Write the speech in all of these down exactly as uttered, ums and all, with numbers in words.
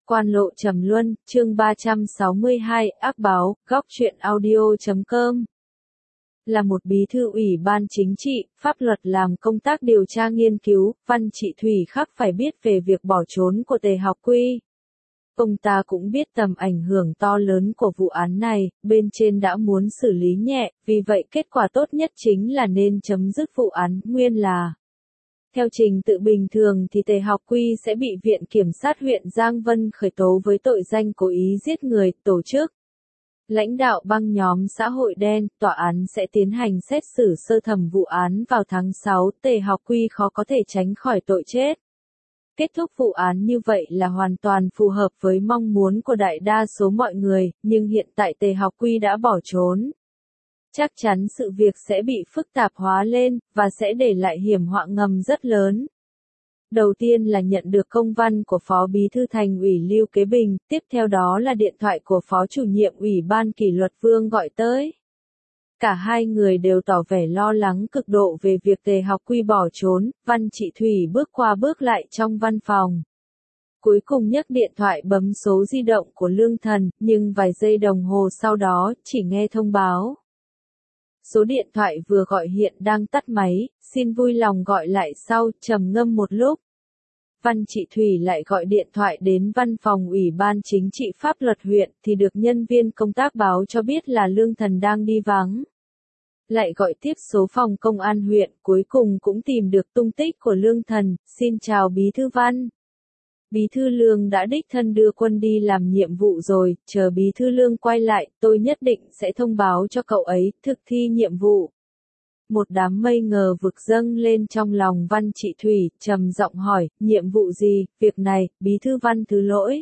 Quan lộ trầm luân, chương ba trăm sáu mươi hai, ác báo, góc truyện audio chấm com. Là một bí thư ủy ban chính trị, pháp luật làm công tác điều tra nghiên cứu, Văn Trị Thủy khắc phải biết về việc bỏ trốn của Tề Học Quy. Ông ta cũng biết tầm ảnh hưởng to lớn của vụ án này, bên trên đã muốn xử lý nhẹ, vì vậy kết quả tốt nhất chính là nên chấm dứt vụ án, nguyên là. Theo trình tự bình thường thì Tề Học Quy sẽ bị Viện Kiểm sát huyện Giang Vân khởi tố với tội danh cố ý giết người, tổ chức lãnh đạo băng nhóm xã hội đen. Tòa án sẽ tiến hành xét xử sơ thẩm vụ án vào tháng sáu, Tề Học Quy khó có thể tránh khỏi tội chết. Kết thúc vụ án như vậy là hoàn toàn phù hợp với mong muốn của đại đa số mọi người, nhưng hiện tại Tề Học Quy đã bỏ trốn. Chắc chắn sự việc sẽ bị phức tạp hóa lên, và sẽ để lại hiểm họa ngầm rất lớn. Đầu tiên là nhận được công văn của Phó Bí thư Thành ủy Lưu Kế Bình, tiếp theo đó là điện thoại của Phó Chủ nhiệm Ủy ban Kỷ luật Vương gọi tới. Cả hai người đều tỏ vẻ lo lắng cực độ về việc Tề Học Quy bỏ trốn, Văn Trị Thủy bước qua bước lại trong văn phòng. Cuối cùng nhấc điện thoại bấm số di động của Lương Thần, nhưng vài giây đồng hồ sau đó, chỉ nghe thông báo. Số điện thoại vừa gọi hiện đang tắt máy, xin vui lòng gọi lại sau, trầm ngâm một lúc. Văn Trị Thủy lại gọi điện thoại đến văn phòng Ủy ban Chính trị Pháp luật huyện, thì được nhân viên công tác báo cho biết là Lương Thần đang đi vắng. Lại gọi tiếp số phòng công an huyện, cuối cùng cũng tìm được tung tích của Lương Thần, xin chào Bí thư Văn. Bí thư Lương đã đích thân đưa quân đi làm nhiệm vụ rồi, chờ Bí thư Lương quay lại, tôi nhất định sẽ thông báo cho cậu ấy, thực thi nhiệm vụ. Một đám mây ngờ vực dâng lên trong lòng Văn Trị Thủy, trầm giọng hỏi, nhiệm vụ gì, việc này, Bí thư Văn thứ lỗi.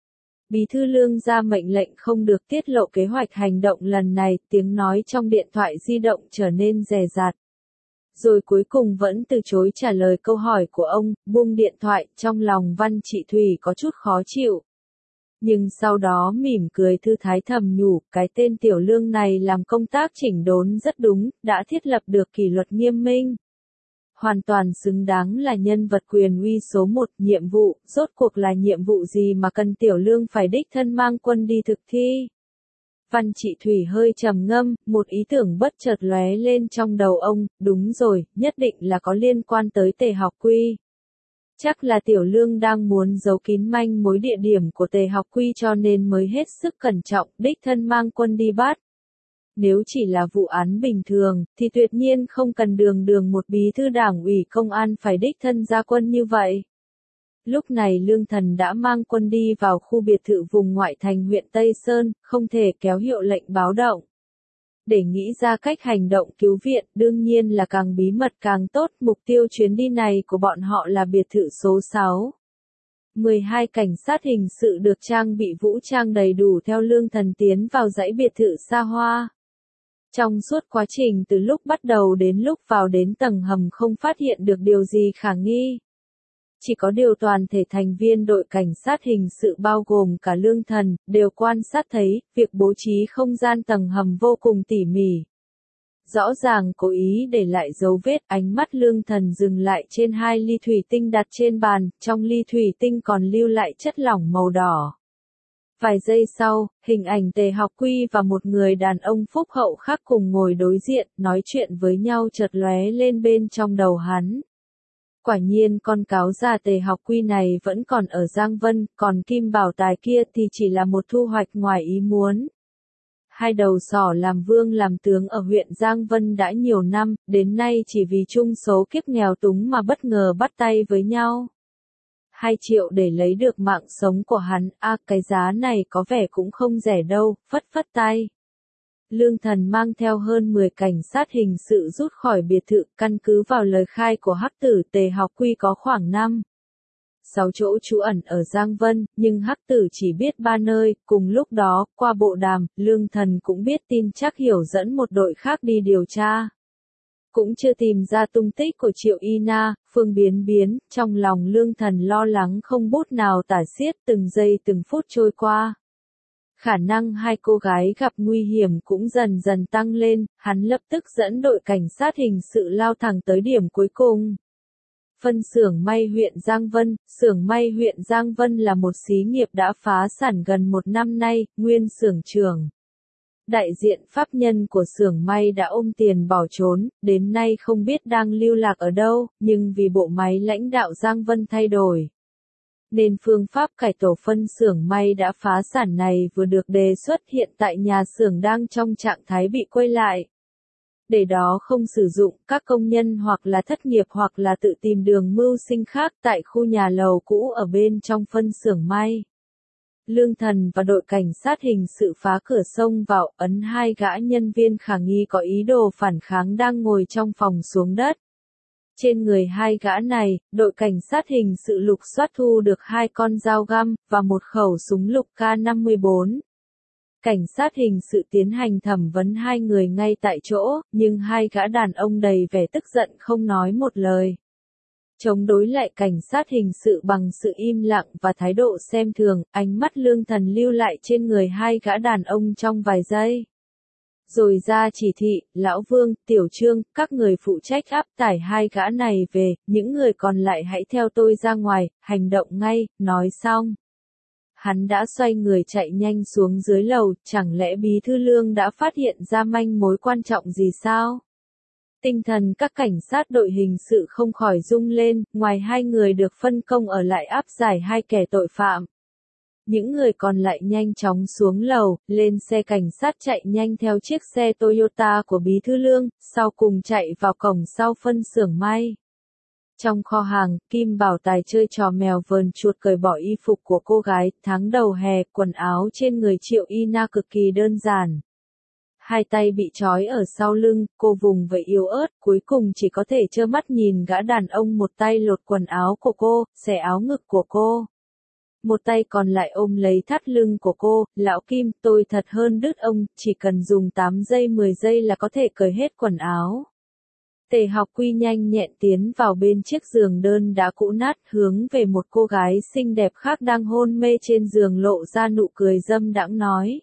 Bí thư Lương ra mệnh lệnh không được tiết lộ kế hoạch hành động lần này, tiếng nói trong điện thoại di động trở nên dè dặt. Rồi cuối cùng vẫn từ chối trả lời câu hỏi của ông, buông điện thoại, trong lòng Văn Trị Thủy có chút khó chịu. Nhưng sau đó mỉm cười thư thái thầm nhủ, cái tên Tiểu Lương này làm công tác chỉnh đốn rất đúng, đã thiết lập được kỷ luật nghiêm minh. Hoàn toàn xứng đáng là nhân vật quyền uy số một, nhiệm vụ, rốt cuộc là nhiệm vụ gì mà cần Tiểu Lương phải đích thân mang quân đi thực thi. Văn Trị Thủy hơi trầm ngâm, một ý tưởng bất chợt lóe lên trong đầu ông, đúng rồi, nhất định là có liên quan tới Tề Học Quy. Chắc là Tiểu Lương đang muốn giấu kín manh mối địa điểm của Tề Học Quy cho nên mới hết sức cẩn trọng, đích thân mang quân đi bắt. Nếu chỉ là vụ án bình thường, thì tuyệt nhiên không cần đường đường một bí thư đảng ủy công an phải đích thân ra quân như vậy. Lúc này Lương Thần đã mang quân đi vào khu biệt thự vùng ngoại thành huyện Tây Sơn, không thể kéo hiệu lệnh báo động. Để nghĩ ra cách hành động cứu viện, đương nhiên là càng bí mật càng tốt, mục tiêu chuyến đi này của bọn họ là biệt thự số sáu. mười hai cảnh sát hình sự được trang bị vũ trang đầy đủ theo Lương Thần tiến vào dãy biệt thự xa hoa. Trong suốt quá trình từ lúc bắt đầu đến lúc vào đến tầng hầm không phát hiện được điều gì khả nghi. Chỉ có điều toàn thể thành viên đội cảnh sát hình sự bao gồm cả Lương Thần, đều quan sát thấy, việc bố trí không gian tầng hầm vô cùng tỉ mỉ. Rõ ràng cố ý để lại dấu vết, ánh mắt Lương Thần dừng lại trên hai ly thủy tinh đặt trên bàn, trong ly thủy tinh còn lưu lại chất lỏng màu đỏ. Vài giây sau, hình ảnh Tề Học Quy và một người đàn ông phúc hậu khác cùng ngồi đối diện, nói chuyện với nhau chợt lóe lên bên trong đầu hắn. Quả nhiên con cáo già Tề Học Quy này vẫn còn ở Giang Vân, còn Kim Bảo Tài kia thì chỉ là một thu hoạch ngoài ý muốn. Hai đầu sỏ làm vương làm tướng ở huyện Giang Vân đã nhiều năm, đến nay chỉ vì chung số kiếp nghèo túng mà bất ngờ bắt tay với nhau. Hai triệu để lấy được mạng sống của hắn, a à, cái giá này có vẻ cũng không rẻ đâu, phất phất tay. Lương Thần mang theo hơn mười cảnh sát hình sự rút khỏi biệt thự, căn cứ vào lời khai của hắc tử Tề Học Quy có khoảng năm, sáu chỗ trú ẩn ở Giang Vân, nhưng hắc tử chỉ biết ba nơi, cùng lúc đó, qua bộ đàm, Lương Thần cũng biết tin chắc Hiểu dẫn một đội khác đi điều tra. Cũng chưa tìm ra tung tích của Triệu Y Na, Phương Biến Biến, trong lòng Lương Thần lo lắng không bút nào tả xiết, từng giây từng phút trôi qua. Khả năng hai cô gái gặp nguy hiểm cũng dần dần tăng lên, hắn lập tức dẫn đội cảnh sát hình sự lao thẳng tới điểm cuối cùng. phân xưởng may huyện Giang Vân. Xưởng may huyện Giang Vân là một xí nghiệp đã phá sản gần một năm nay, nguyên xưởng trưởng. Đại diện pháp nhân của xưởng may đã ôm tiền bỏ trốn, đến nay không biết đang lưu lạc ở đâu, nhưng vì bộ máy lãnh đạo Giang Vân thay đổi, nên phương pháp cải tổ phân xưởng may đã phá sản này vừa được đề xuất, hiện tại nhà xưởng đang trong trạng thái bị quay lại. Để đó không sử dụng, các công nhân hoặc là thất nghiệp hoặc là tự tìm đường mưu sinh khác tại khu nhà lầu cũ ở bên trong phân xưởng may. Lương Thần và đội cảnh sát hình sự phá cửa xông vào, ấn hai gã nhân viên khả nghi có ý đồ phản kháng đang ngồi trong phòng xuống đất. Trên người hai gã này, đội cảnh sát hình sự lục soát thu được hai con dao găm và một khẩu súng lục K năm mươi bốn. Cảnh sát hình sự tiến hành thẩm vấn hai người ngay tại chỗ, nhưng hai gã đàn ông đầy vẻ tức giận không nói một lời. Chống đối lại cảnh sát hình sự bằng sự im lặng và thái độ xem thường, ánh mắt Lương Thần lưu lại trên người hai gã đàn ông trong vài giây. Rồi ra chỉ thị, Lão Vương, Tiểu Trương, các người phụ trách áp tải hai gã này về, những người còn lại hãy theo tôi ra ngoài, hành động ngay, nói xong. Hắn đã xoay người chạy nhanh xuống dưới lầu, chẳng lẽ Bí Thư Lương đã phát hiện ra manh mối quan trọng gì sao? Tinh thần các cảnh sát đội hình sự không khỏi rung lên, ngoài hai người được phân công ở lại áp giải hai kẻ tội phạm. Những người còn lại nhanh chóng xuống lầu, lên xe cảnh sát chạy nhanh theo chiếc xe Toyota của Bí Thư Lương, sau cùng chạy vào cổng sau phân xưởng may. Trong kho hàng, Kim Bảo Tài chơi trò mèo vờn chuột cởi bỏ y phục của cô gái, tháng đầu hè, quần áo trên người Triệu Y Na cực kỳ đơn giản. Hai tay bị trói ở sau lưng, cô vùng vẫy yếu ớt, cuối cùng chỉ có thể trơ mắt nhìn gã đàn ông một tay lột quần áo của cô, xẻ áo ngực của cô. Một tay còn lại ôm lấy thắt lưng của cô, lão Kim, tôi thật hơn đứt ông, chỉ cần dùng tám giây mười giây là có thể cởi hết quần áo. Tề Học Quy nhanh nhẹn tiến vào bên chiếc giường đơn đã cũ nát, hướng về một cô gái xinh đẹp khác đang hôn mê trên giường lộ ra nụ cười dâm đãng nói.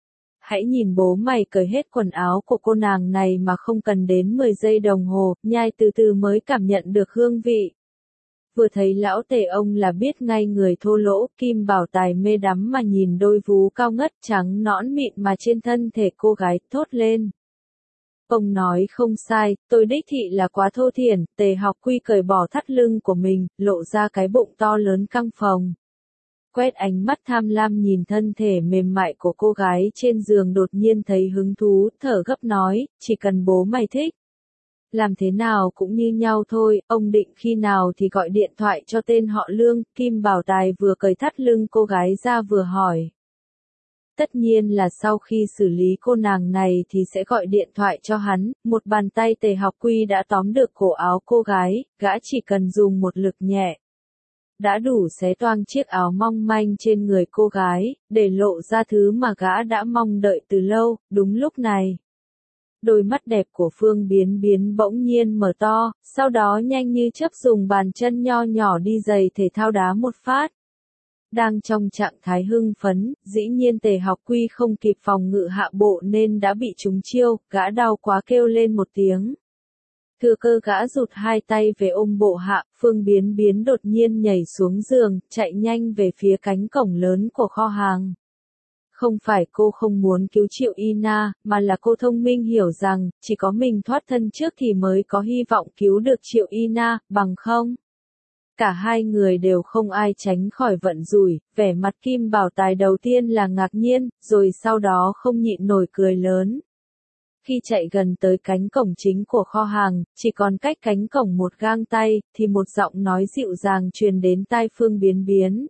Hãy nhìn bố mày cởi hết quần áo của cô nàng này mà không cần đến mười giây đồng hồ, nhai từ từ mới cảm nhận được hương vị. Vừa thấy lão Tề ông là biết ngay người thô lỗ, Kim Bảo Tài mê đắm mà nhìn đôi vú cao ngất trắng nõn mịn mà trên thân thể cô gái, thốt lên. Ông nói không sai, tôi đích thị là quá thô thiển. Tề Học Quy cởi bỏ thắt lưng của mình, lộ ra cái bụng to lớn căng phồng. Quét ánh mắt tham lam nhìn thân thể mềm mại của cô gái trên giường, đột nhiên thấy hứng thú, thở gấp nói, chỉ cần bố mày thích. Làm thế nào cũng như nhau thôi, ông định khi nào thì gọi điện thoại cho tên họ Lương. Kim Bảo Tài vừa cởi thắt lưng cô gái ra vừa hỏi. Tất nhiên là sau khi xử lý cô nàng này thì sẽ gọi điện thoại cho hắn, một bàn tay Tề Học Quy đã tóm được cổ áo cô gái, gã chỉ cần dùng một lực nhẹ. Đã đủ xé toang chiếc áo mong manh trên người cô gái, để lộ ra thứ mà gã đã mong đợi từ lâu. Đúng lúc này, đôi mắt đẹp của Phương Biến Biến bỗng nhiên mở to, sau đó nhanh như chớp dùng bàn chân nho nhỏ đi giày thể thao đá một phát. Đang trong trạng thái hưng phấn, dĩ nhiên Tề Học Quy không kịp phòng ngự hạ bộ nên đã bị trúng chiêu, gã đau quá kêu lên một tiếng. Thừa cơ gã rụt hai tay về ôm bộ hạ, Phương Biến Biến đột nhiên nhảy xuống giường, chạy nhanh về phía cánh cổng lớn của kho hàng. Không phải cô không muốn cứu Triệu Y Na, mà là cô thông minh hiểu rằng, chỉ có mình thoát thân trước thì mới có hy vọng cứu được Triệu Y Na, bằng không. Cả hai người đều không ai tránh khỏi vận rủi, vẻ mặt Kim Bảo Tài đầu tiên là ngạc nhiên, rồi sau đó không nhịn nổi cười lớn. Khi chạy gần tới cánh cổng chính của kho hàng, chỉ còn cách cánh cổng một gang tay, thì một giọng nói dịu dàng truyền đến tai Phương Biến Biến.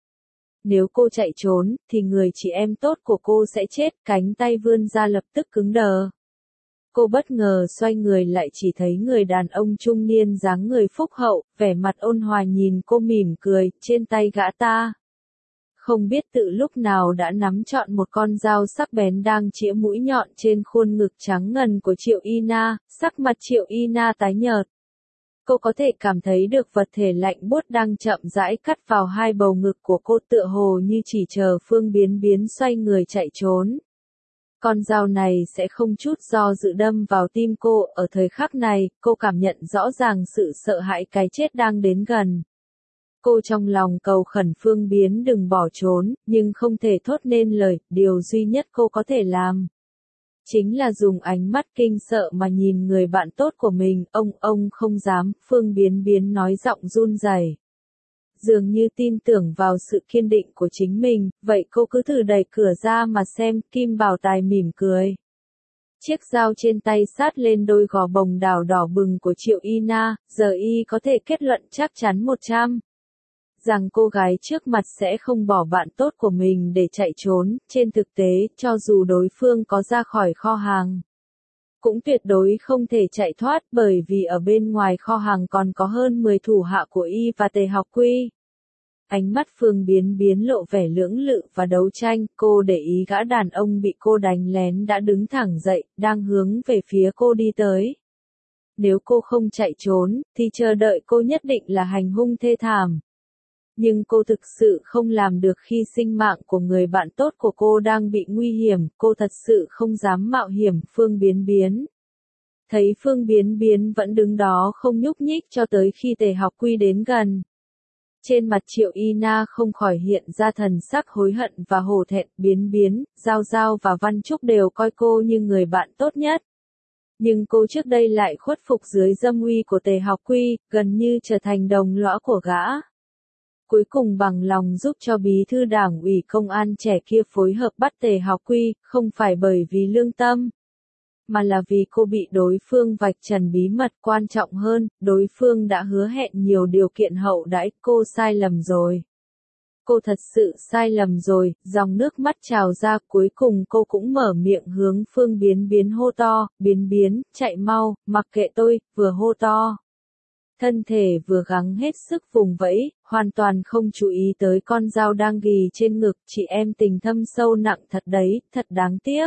Nếu cô chạy trốn, thì người chị em tốt của cô sẽ chết, cánh tay vươn ra lập tức cứng đờ. Cô bất ngờ xoay người lại chỉ thấy người đàn ông trung niên dáng người phúc hậu, vẻ mặt ôn hòa nhìn cô mỉm cười, trên tay gã ta. Không biết tự lúc nào đã nắm trọn một con dao sắc bén đang chĩa mũi nhọn trên khuôn ngực trắng ngần của Triệu Y Na, sắc mặt Triệu Y Na tái nhợt. Cô có thể cảm thấy được vật thể lạnh buốt đang chậm rãi cắt vào hai bầu ngực của cô, tựa hồ như chỉ chờ Phương Biến Biến xoay người chạy trốn. Con dao này sẽ không chút do dự đâm vào tim cô, ở thời khắc này, cô cảm nhận rõ ràng sự sợ hãi cái chết đang đến gần. Cô trong lòng cầu khẩn Phương Biến đừng bỏ trốn, nhưng không thể thốt nên lời, điều duy nhất cô có thể làm chính là dùng ánh mắt kinh sợ mà nhìn người bạn tốt của mình, ông, ông không dám, Phương Biến Biến nói giọng run rẩy. Dường như tin tưởng vào sự kiên định của chính mình, vậy cô cứ thử đẩy cửa ra mà xem, Kim Bảo Tài mỉm cười. Chiếc dao trên tay sát lên đôi gò bồng đào đỏ bừng của Triệu Y Na, giờ y có thể kết luận chắc chắn một trăm rằng cô gái trước mặt sẽ không bỏ bạn tốt của mình để chạy trốn, trên thực tế, cho dù đối phương có ra khỏi kho hàng, cũng tuyệt đối không thể chạy thoát bởi vì ở bên ngoài kho hàng còn có hơn mười thủ hạ của y và Tề Học Quy. Ánh mắt Phương Biến Biến lộ vẻ lưỡng lự và đấu tranh, cô để ý gã đàn ông bị cô đánh lén đã đứng thẳng dậy, đang hướng về phía cô đi tới. Nếu cô không chạy trốn, thì chờ đợi cô nhất định là hành hung thê thảm. Nhưng cô thực sự không làm được khi sinh mạng của người bạn tốt của cô đang bị nguy hiểm, cô thật sự không dám mạo hiểm. Phương Biến Biến thấy Phương Biến Biến vẫn đứng đó không nhúc nhích cho tới khi Tề Học Quy đến gần. Trên mặt Triệu Y Na không khỏi hiện ra thần sắc hối hận và hổ thẹn. Biến Biến, Giao Giao và Văn Trúc đều coi cô như người bạn tốt nhất. Nhưng cô trước đây lại khuất phục dưới dâm uy của Tề Học Quy, gần như trở thành đồng lõa của gã. Cuối cùng bằng lòng giúp cho bí thư đảng ủy công an trẻ kia phối hợp bắt Tề Học Quy, không phải bởi vì lương tâm, mà là vì cô bị đối phương vạch trần bí mật, quan trọng hơn, đối phương đã hứa hẹn nhiều điều kiện hậu đãi, cô sai lầm rồi. Cô thật sự sai lầm rồi, dòng nước mắt trào ra, cuối cùng cô cũng mở miệng hướng Phương Biến Biến hô to, Biến Biến, chạy mau, mặc kệ tôi, vừa hô to. Thân thể vừa gắng hết sức vùng vẫy, hoàn toàn không chú ý tới con dao đang ghì trên ngực, chị em tình thâm sâu nặng thật đấy, thật đáng tiếc.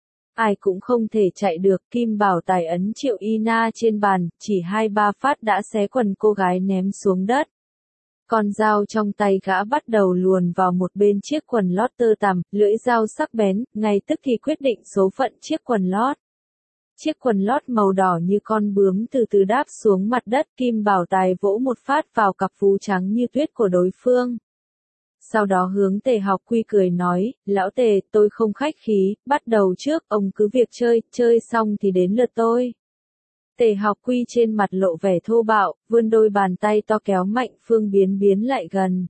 Ai cũng không thể chạy được, Kim Bảo Tài ấn Triệu Y Na trên bàn, chỉ hai ba phát đã xé quần cô gái ném xuống đất. Con dao trong tay gã bắt đầu luồn vào một bên chiếc quần lót tơ tằm, lưỡi dao sắc bén, ngay tức thì quyết định số phận chiếc quần lót. Chiếc quần lót màu đỏ như con bướm từ từ đáp xuống mặt đất, Kim Bảo Tài vỗ một phát vào cặp vú trắng như tuyết của đối phương. Sau đó hướng Tề Học Quy cười nói, lão Tề, tôi không khách khí, bắt đầu trước, ông cứ việc chơi, chơi xong thì đến lượt tôi. Tề Học Quy trên mặt lộ vẻ thô bạo, vươn đôi bàn tay to kéo mạnh Phương Biến Biến lại gần.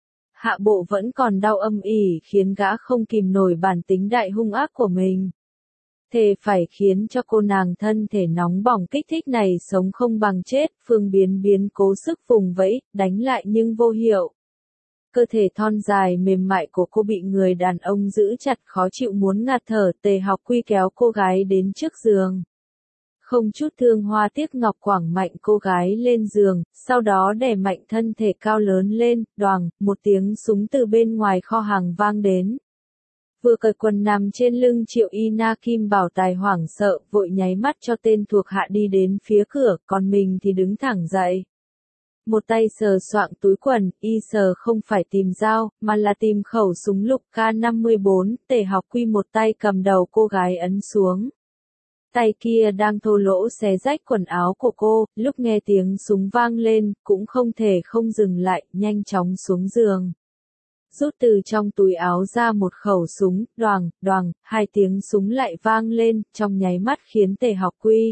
Hạ bộ vẫn còn đau âm ỉ khiến gã không kìm nổi bản tính đại hung ác của mình. Thề phải khiến cho cô nàng thân thể nóng bỏng kích thích này sống không bằng chết, Phương Biến Biến cố sức vùng vẫy, đánh lại nhưng vô hiệu. Cơ thể thon dài mềm mại của cô bị người đàn ông giữ chặt khó chịu muốn ngạt thở, Tề Học Quy kéo cô gái đến trước giường. Không chút thương hoa tiếc ngọc quẳng mạnh cô gái lên giường, sau đó đè mạnh thân thể cao lớn lên, đoàng, một tiếng súng từ bên ngoài kho hàng vang đến. Vừa cởi quần nằm trên lưng Triệu Y Na, Kim Bảo Tài hoảng sợ, vội nháy mắt cho tên thuộc hạ đi đến phía cửa, còn mình thì đứng thẳng dậy. Một tay sờ soạng túi quần, y sờ không phải tìm dao, mà là tìm khẩu súng lục K năm mươi bốn, Tề Học Quy một tay cầm đầu cô gái ấn xuống. Tay kia đang thô lỗ xé rách quần áo của cô, lúc nghe tiếng súng vang lên, cũng không thể không dừng lại, nhanh chóng xuống giường. Rút từ trong túi áo ra một khẩu súng, đoàng, đoàng, hai tiếng súng lại vang lên, trong nháy mắt khiến Tề Học Quy.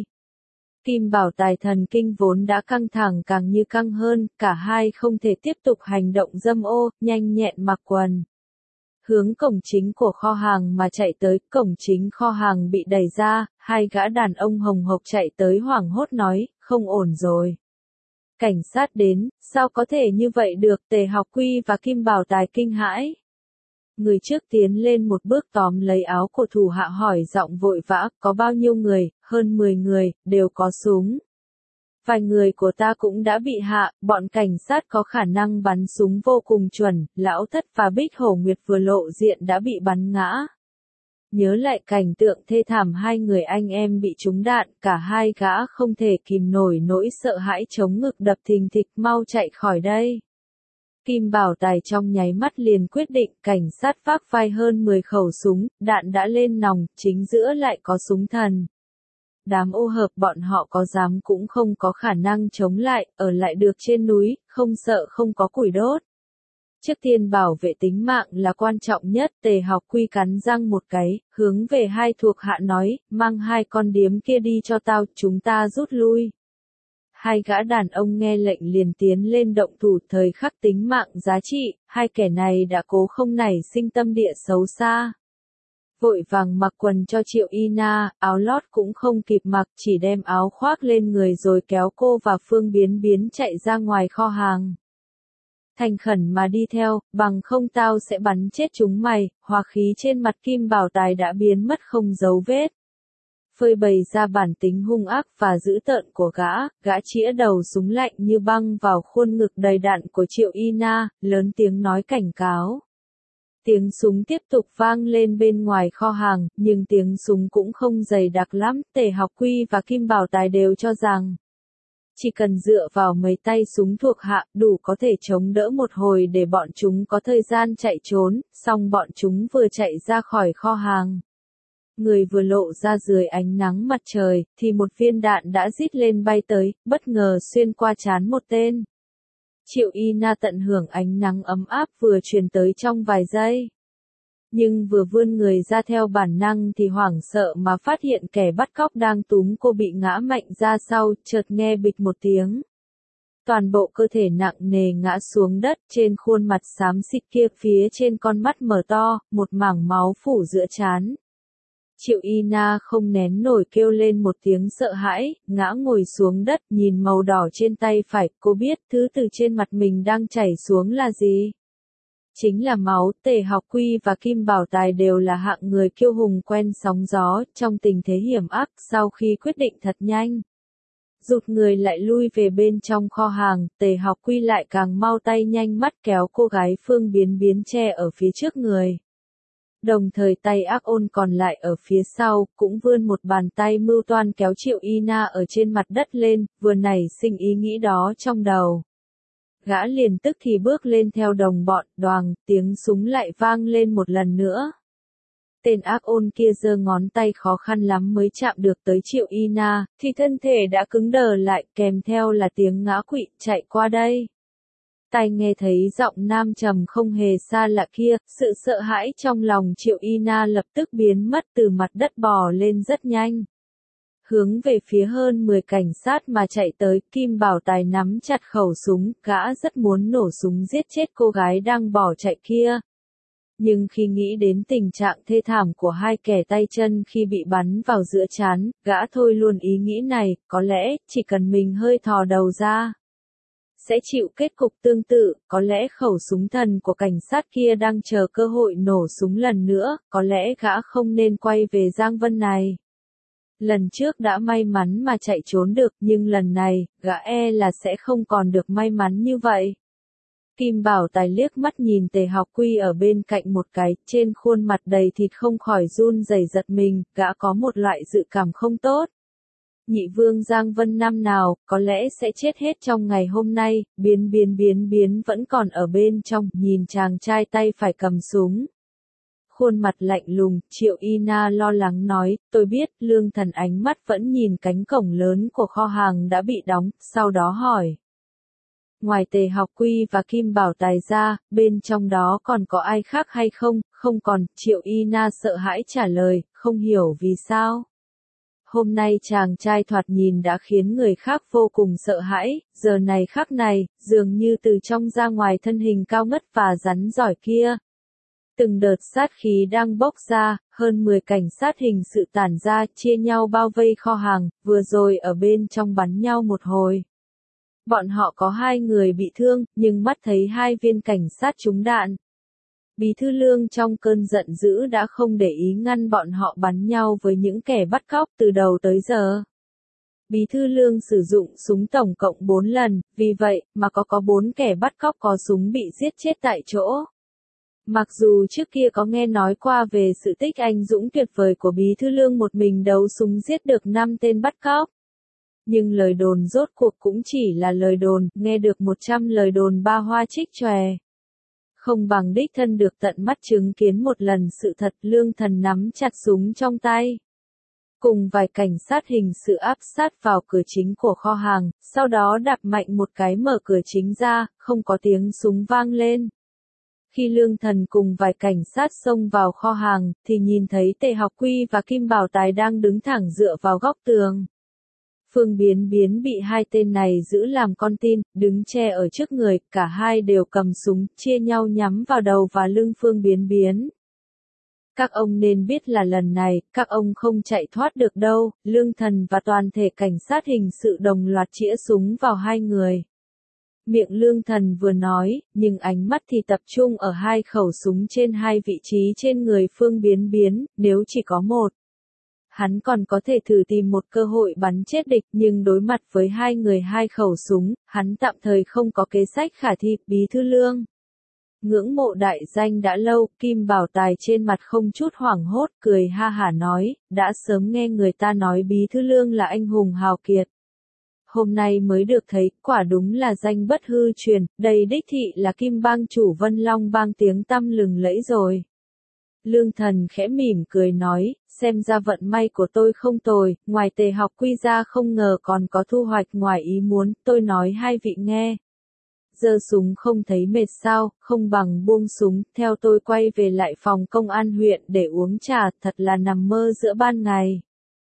Kim Bảo Tài thần kinh vốn đã căng thẳng càng như căng hơn, cả hai không thể tiếp tục hành động dâm ô, nhanh nhẹn mặc quần. Hướng cổng chính của kho hàng mà chạy tới, cổng chính kho hàng bị đẩy ra, hai gã đàn ông hồng hộc chạy tới hoảng hốt nói, không ổn rồi. Cảnh sát đến, sao có thể như vậy được, Tề Học Quy và Kim Bảo Tài kinh hãi. Người trước tiến lên một bước tóm lấy áo của thủ hạ hỏi giọng vội vã, có bao nhiêu người, hơn mười người, đều có súng. Vài người của ta cũng đã bị hạ, bọn cảnh sát có khả năng bắn súng vô cùng chuẩn, Lão Thất và Bích Hổ Nguyệt vừa lộ diện đã bị bắn ngã. Nhớ lại cảnh tượng thê thảm hai người anh em bị trúng đạn, cả hai gã không thể kìm nổi nỗi sợ hãi chống ngực đập thình thịch, mau chạy khỏi đây. Kim Bảo Tài trong nháy mắt liền quyết định, cảnh sát vác vai hơn mười khẩu súng, đạn đã lên nòng, chính giữa lại có súng thần. Đám ô hợp bọn họ có dám cũng không có khả năng chống lại, ở lại được trên núi, không sợ không có củi đốt. Trước tiên bảo vệ tính mạng là quan trọng nhất, Tề Học Quy cắn răng một cái, hướng về hai thuộc hạ nói, mang hai con điếm kia đi cho tao, chúng ta rút lui. Hai gã đàn ông nghe lệnh liền tiến lên động thủ, thời khắc tính mạng giá trị, hai kẻ này đã cố không nảy sinh tâm địa xấu xa. Vội vàng mặc quần cho Triệu Y Na, áo lót cũng không kịp mặc, chỉ đem áo khoác lên người rồi kéo cô và Phương Biến Biến chạy ra ngoài kho hàng. Thành khẩn mà đi theo, bằng không tao sẽ bắn chết chúng mày, hòa khí trên mặt Kim Bảo Tài đã biến mất không dấu vết. Phơi bày ra bản tính hung ác và dữ tợn của gã, gã chĩa đầu súng lạnh như băng vào khuôn ngực đầy đạn của Triệu Y Na, lớn tiếng nói cảnh cáo. Tiếng súng tiếp tục vang lên bên ngoài kho hàng, nhưng tiếng súng cũng không dày đặc lắm, Tề Học Quy và Kim Bảo Tài đều cho rằng chỉ cần dựa vào mấy tay súng thuộc hạ, đủ có thể chống đỡ một hồi để bọn chúng có thời gian chạy trốn, xong bọn chúng vừa chạy ra khỏi kho hàng. Người vừa lộ ra dưới ánh nắng mặt trời, thì một viên đạn đã rít lên bay tới, bất ngờ xuyên qua trán một tên. Triệu Y Na tận hưởng ánh nắng ấm áp vừa truyền tới trong vài giây. Nhưng vừa vươn người ra theo bản năng thì hoảng sợ mà phát hiện kẻ bắt cóc đang túm cô bị ngã mạnh ra sau, chợt nghe bịch một tiếng. Toàn bộ cơ thể nặng nề ngã xuống đất, trên khuôn mặt xám xịt kia phía trên con mắt mở to, một mảng máu phủ giữa trán. Triệu Y Na không nén nổi kêu lên một tiếng sợ hãi, ngã ngồi xuống đất nhìn màu đỏ trên tay phải, cô biết thứ từ trên mặt mình đang chảy xuống là gì. Chính là máu. Tề Học Quy và Kim Bảo Tài đều là hạng người kiêu hùng quen sóng gió, trong tình thế hiểm ác, sau khi quyết định thật nhanh. Rụt người lại lui về bên trong kho hàng, Tề Học Quy lại càng mau tay nhanh mắt kéo cô gái Phương Biến Biến che ở phía trước người. Đồng thời tay ác ôn còn lại ở phía sau, cũng vươn một bàn tay mưu toan kéo Triệu Y Na ở trên mặt đất lên, vừa nảy sinh ý nghĩ đó trong đầu. Gã liền tức thì bước lên theo đồng bọn, đoàng, tiếng súng lại vang lên một lần nữa. Tên ác ôn kia giơ ngón tay khó khăn lắm mới chạm được tới Triệu Y Na, thì thân thể đã cứng đờ lại, kèm theo là tiếng ngã quỵ, chạy qua đây. Tai nghe thấy giọng nam trầm không hề xa lạ kia, sự sợ hãi trong lòng Triệu Y Na lập tức biến mất, từ mặt đất bò lên rất nhanh. Hướng về phía hơn mười cảnh sát mà chạy tới, Kim Bảo Tài nắm chặt khẩu súng, gã rất muốn nổ súng giết chết cô gái đang bỏ chạy kia. Nhưng khi nghĩ đến tình trạng thê thảm của hai kẻ tay chân khi bị bắn vào giữa trán, gã thôi luôn ý nghĩ này, có lẽ, chỉ cần mình hơi thò đầu ra, sẽ chịu kết cục tương tự, có lẽ khẩu súng thần của cảnh sát kia đang chờ cơ hội nổ súng lần nữa, có lẽ gã không nên quay về Giang Vân này. Lần trước đã may mắn mà chạy trốn được, nhưng lần này, gã e là sẽ không còn được may mắn như vậy. Kim Bảo Tài liếc mắt nhìn Tề Học Quy ở bên cạnh một cái, trên khuôn mặt đầy thịt không khỏi run rẩy giật mình, gã có một loại dự cảm không tốt. Nhị vương Giang Vân năm nào, có lẽ sẽ chết hết trong ngày hôm nay, biến biến biến biến vẫn còn ở bên trong, nhìn chàng trai tay phải cầm súng. Khuôn mặt lạnh lùng, Triệu Y Na lo lắng nói, tôi biết, Lương Thần ánh mắt vẫn nhìn cánh cổng lớn của kho hàng đã bị đóng, sau đó hỏi. Ngoài Tề Học Quy và Kim Bảo Tài ra, bên trong đó còn có ai khác hay không? Không còn, Triệu Y Na sợ hãi trả lời, không hiểu vì sao. Hôm nay chàng trai thoạt nhìn đã khiến người khác vô cùng sợ hãi, giờ này khắc này, dường như từ trong ra ngoài thân hình cao ngất và rắn giỏi kia. Từng đợt sát khí đang bốc ra, hơn mười cảnh sát hình sự tản ra, chia nhau bao vây kho hàng, vừa rồi ở bên trong bắn nhau một hồi. Bọn họ có hai người bị thương, nhưng mắt thấy hai viên cảnh sát trúng đạn. Bí thư Lương trong cơn giận dữ đã không để ý ngăn bọn họ bắn nhau với những kẻ bắt cóc từ đầu tới giờ. Bí thư Lương sử dụng súng tổng cộng bốn lần, vì vậy mà có có bốn kẻ bắt cóc có súng bị giết chết tại chỗ. Mặc dù trước kia có nghe nói qua về sự tích anh dũng tuyệt vời của Bí thư Lương một mình đấu súng giết được năm tên bắt cóc. Nhưng lời đồn rốt cuộc cũng chỉ là lời đồn, nghe được một trăm lời đồn ba hoa trích chòe. Không bằng đích thân được tận mắt chứng kiến một lần sự thật. Lương Thần nắm chặt súng trong tay, cùng vài cảnh sát hình sự áp sát vào cửa chính của kho hàng, sau đó đạp mạnh một cái mở cửa chính ra, không có tiếng súng vang lên. Khi Lương Thần cùng vài cảnh sát xông vào kho hàng, thì nhìn thấy Tề Học Quy và Kim Bảo Tài đang đứng thẳng dựa vào góc tường. Phương Biến Biến bị hai tên này giữ làm con tin, đứng che ở trước người, cả hai đều cầm súng, chia nhau nhắm vào đầu và lưng Phương Biến Biến. Các ông nên biết là lần này, các ông không chạy thoát được đâu. Lương Thần và toàn thể cảnh sát hình sự đồng loạt chĩa súng vào hai người. Miệng Lương Thần vừa nói, nhưng ánh mắt thì tập trung ở hai khẩu súng trên hai vị trí trên người Phương Biến Biến, nếu chỉ có một. Hắn còn có thể thử tìm một cơ hội bắn chết địch, nhưng đối mặt với hai người hai khẩu súng, hắn tạm thời không có kế sách khả thi. Bí thư Lương ngưỡng mộ đại danh đã lâu, Kim Bảo Tài trên mặt không chút hoảng hốt, cười ha hả nói, đã sớm nghe người ta nói Bí thư Lương là anh hùng hào kiệt. Hôm nay mới được thấy, quả đúng là danh bất hư truyền, đây đích thị là Kim Bang chủ Vân Long Bang tiếng tăm lừng lẫy rồi. Lương Thần khẽ mỉm cười nói, xem ra vận may của tôi không tồi, ngoài Tề Học Quy ra không ngờ còn có thu hoạch ngoài ý muốn, tôi nói hai vị nghe. Giơ súng không thấy mệt sao, không bằng buông súng, theo tôi quay về lại phòng công an huyện để uống trà, thật là nằm mơ giữa ban ngày.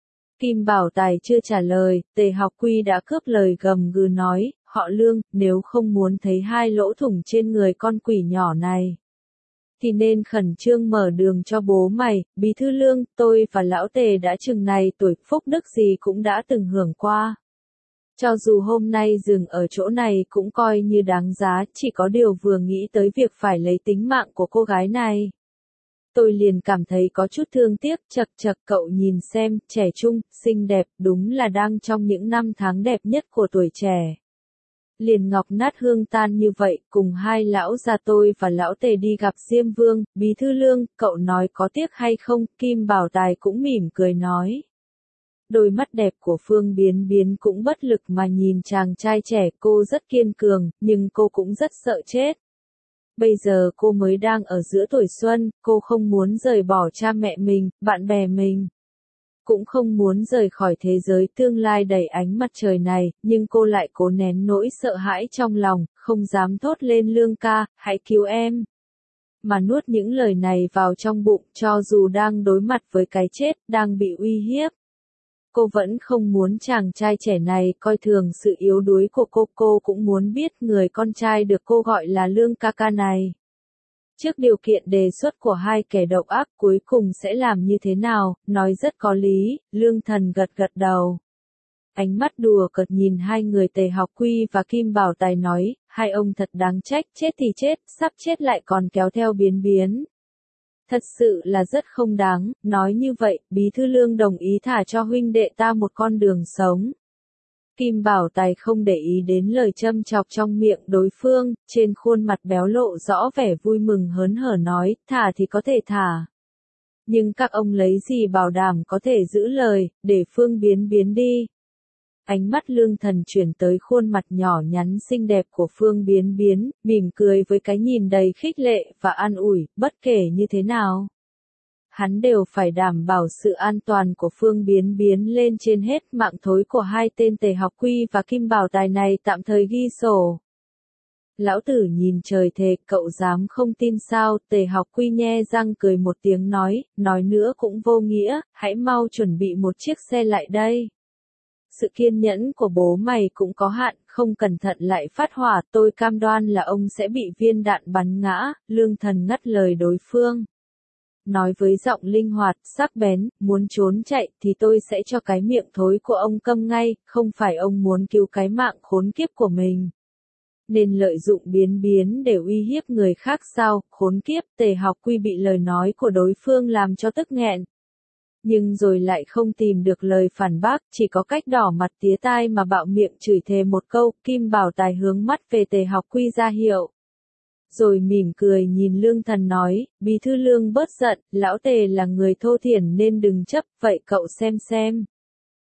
Kim Bảo Tài chưa trả lời, Tề Học Quy đã cướp lời gầm gừ nói, họ Lương, nếu không muốn thấy hai lỗ thủng trên người con quỷ nhỏ này, thì nên khẩn trương mở đường cho bố mày. Bí thư Lương, tôi và lão Tề đã chừng này tuổi, phúc đức gì cũng đã từng hưởng qua. Cho dù hôm nay dừng ở chỗ này cũng coi như đáng giá, chỉ có điều vừa nghĩ tới việc phải lấy tính mạng của cô gái này, tôi liền cảm thấy có chút thương tiếc. Chật chật, cậu nhìn xem, trẻ trung, xinh đẹp, đúng là đang trong những năm tháng đẹp nhất của tuổi trẻ. Liền ngọc nát hương tan như vậy, cùng hai lão già tôi và lão Tề đi gặp Diêm Vương. Bí thư Lương, cậu nói có tiếc hay không? Kim Bảo Tài cũng mỉm cười nói. Đôi mắt đẹp của Phương Biến Biến cũng bất lực mà nhìn chàng trai trẻ, cô rất kiên cường, nhưng cô cũng rất sợ chết. Bây giờ cô mới đang ở giữa tuổi xuân, cô không muốn rời bỏ cha mẹ mình, bạn bè mình. Cũng không muốn rời khỏi thế giới tương lai đầy ánh mặt trời này, nhưng cô lại cố nén nỗi sợ hãi trong lòng, không dám thốt lên Lương ca, hãy cứu em. Mà nuốt những lời này vào trong bụng, cho dù đang đối mặt với cái chết, đang bị uy hiếp. Cô vẫn không muốn chàng trai trẻ này coi thường sự yếu đuối của cô, cô cũng muốn biết người con trai được cô gọi là Lương ca ca này. Trước điều kiện đề xuất của hai kẻ độc ác cuối cùng sẽ làm như thế nào, nói rất có lý. Lương Thần gật gật đầu. Ánh mắt đùa cợt nhìn hai người Tề Học Quy và Kim Bảo Tài nói, hai ông thật đáng trách, chết thì chết, sắp chết lại còn kéo theo Biến Biến. Thật sự là rất không đáng, nói như vậy, Bí thư Lương đồng ý thả cho huynh đệ ta một con đường sống. Kim Bảo Tài không để ý đến lời châm chọc trong miệng đối phương, trên khuôn mặt béo lộ rõ vẻ vui mừng hớn hở nói, thả thì có thể thả. Nhưng các ông lấy gì bảo đảm có thể giữ lời, để Phương Biến Biến đi. Ánh mắt Lương Thần chuyển tới khuôn mặt nhỏ nhắn xinh đẹp của Phương Biến Biến, mỉm cười với cái nhìn đầy khích lệ và an ủi, bất kể như thế nào. Hắn đều phải đảm bảo sự an toàn của Phương Biến Biến lên trên hết. Mạng thối của hai tên Tề Học Quy và Kim Bảo Tài này tạm thời ghi sổ. Lão tử nhìn trời thề, cậu dám không tin sao? Tề Học Quy nhe răng cười một tiếng nói, nói nữa cũng vô nghĩa, hãy mau chuẩn bị một chiếc xe lại đây. Sự kiên nhẫn của bố mày cũng có hạn, không cẩn thận lại phát hỏa, tôi cam đoan là ông sẽ bị viên đạn bắn ngã. Lương Thần ngắt lời đối phương. Nói với giọng linh hoạt, sắc bén, muốn trốn chạy thì tôi sẽ cho cái miệng thối của ông câm ngay, không phải ông muốn cứu cái mạng khốn kiếp của mình. Nên lợi dụng Biến Biến để uy hiếp người khác sao? Khốn kiếp. Tề Học Quy bị lời nói của đối phương làm cho tức nghẹn. Nhưng rồi lại không tìm được lời phản bác, chỉ có cách đỏ mặt tía tai mà bạo miệng chửi thề một câu. Kim Bảo Tài hướng mắt về Tề Học Quy ra hiệu. Rồi mỉm cười nhìn Lương Thần nói, Bí thư Lương bớt giận, lão Tề là người thô thiển nên đừng chấp, vậy cậu xem xem.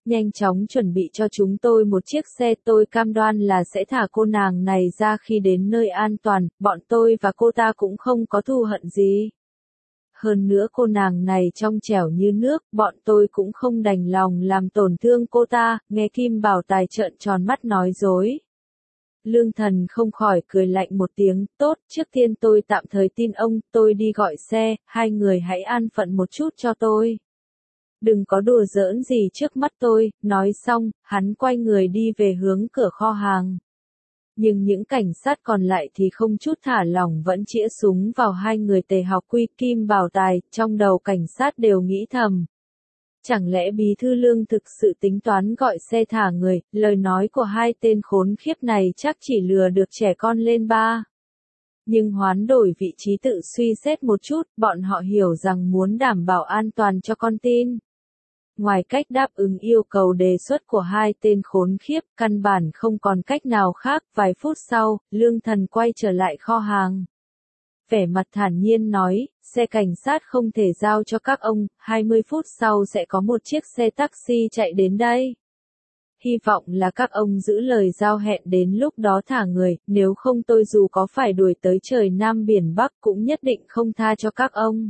Nhanh chóng chuẩn bị cho chúng tôi một chiếc xe, tôi cam đoan là sẽ thả cô nàng này ra khi đến nơi an toàn, bọn tôi và cô ta cũng không có thù hận gì. Hơn nữa cô nàng này trong trẻo như nước, bọn tôi cũng không đành lòng làm tổn thương cô ta, nghe Kim Bảo Tài trợn tròn mắt nói dối. Lương Thần không khỏi cười lạnh một tiếng, tốt, trước tiên tôi tạm thời tin ông, tôi đi gọi xe, hai người hãy an phận một chút cho tôi. Đừng có đùa giỡn gì trước mắt tôi, nói xong, hắn quay người đi về hướng cửa kho hàng. Nhưng những cảnh sát còn lại thì không chút thả lỏng vẫn chĩa súng vào hai người Tề Học Quy, Kim Bảo Tài, trong đầu cảnh sát đều nghĩ thầm. Chẳng lẽ bí thư Lương thực sự tính toán gọi xe thả người, lời nói của hai tên khốn khiếp này chắc chỉ lừa được trẻ con lên ba. Nhưng hoán đổi vị trí tự suy xét một chút, bọn họ hiểu rằng muốn đảm bảo an toàn cho con tin. Ngoài cách đáp ứng yêu cầu đề xuất của hai tên khốn khiếp, căn bản không còn cách nào khác. Vài phút sau, Lương Thần quay trở lại kho hàng. Vẻ mặt thản nhiên nói, xe cảnh sát không thể giao cho các ông, hai mươi phút sau sẽ có một chiếc xe taxi chạy đến đây. Hy vọng là các ông giữ lời giao hẹn đến lúc đó thả người, nếu không tôi dù có phải đuổi tới trời Nam biển Bắc cũng nhất định không tha cho các ông.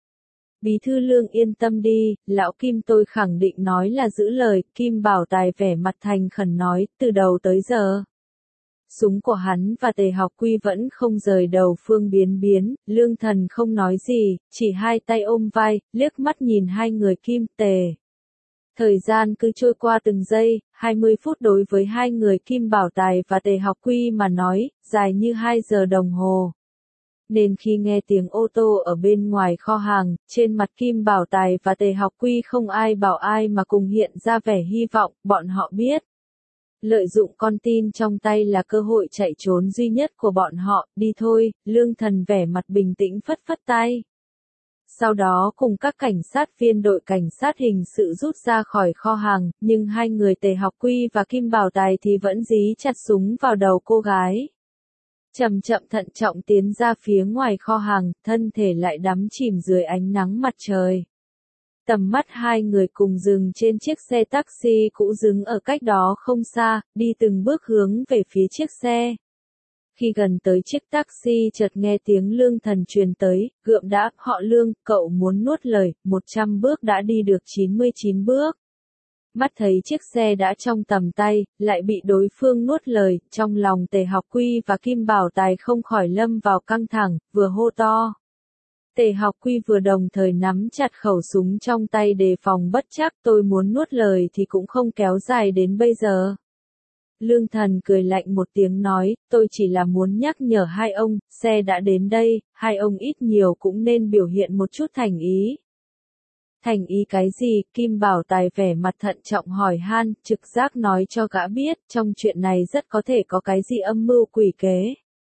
Bí thư Lương yên tâm đi, lão Kim tôi khẳng định nói là giữ lời, Kim Bảo Tài vẻ mặt thành khẩn nói, từ đầu tới giờ. Súng của hắn và Tề Học Quy vẫn không rời đầu Phương Biến Biến, Lương Thần không nói gì, chỉ hai tay ôm vai, liếc mắt nhìn hai người Kim Tề. Thời gian cứ trôi qua từng giây, hai mươi phút đối với hai người Kim Bảo Tài và Tề Học Quy mà nói, dài như hai giờ đồng hồ. Nên khi nghe tiếng ô tô ở bên ngoài kho hàng, trên mặt Kim Bảo Tài và Tề Học Quy không ai bảo ai mà cùng hiện ra vẻ hy vọng, bọn họ biết. Lợi dụng con tin trong tay là cơ hội chạy trốn duy nhất của bọn họ, đi thôi, Lương Thần vẻ mặt bình tĩnh phất phất tay. Sau đó cùng các cảnh sát viên đội cảnh sát hình sự rút ra khỏi kho hàng, nhưng hai người Tề Học Quy và Kim Bảo Tài thì vẫn dí chặt súng vào đầu cô gái. Chậm chậm thận trọng tiến ra phía ngoài kho hàng, thân thể lại đắm chìm dưới ánh nắng mặt trời. Tầm mắt hai người cùng dừng trên chiếc xe taxi cũ dừng ở cách đó không xa, đi từng bước hướng về phía chiếc xe. Khi gần tới chiếc taxi chợt nghe tiếng Lương Thần truyền tới, gượng đã, họ Lương, cậu muốn nuốt lời, một trăm bước đã đi được chín mươi chín bước. Mắt thấy chiếc xe đã trong tầm tay, lại bị đối phương nuốt lời, trong lòng Tề Học Quy và Kim Bảo Tài không khỏi lâm vào căng thẳng, vừa hô to. Tề Học Quy vừa đồng thời nắm chặt khẩu súng trong tay đề phòng bất trắc, tôi muốn nuốt lời thì cũng không kéo dài đến bây giờ. Lương Thần cười lạnh một tiếng nói, tôi chỉ là muốn nhắc nhở hai ông, xe đã đến đây, hai ông ít nhiều cũng nên biểu hiện một chút thành ý. Thành ý cái gì? Kim Bảo Tài vẻ mặt thận trọng hỏi han, trực giác nói cho gã biết, trong chuyện này rất có thể có cái gì âm mưu quỷ kế.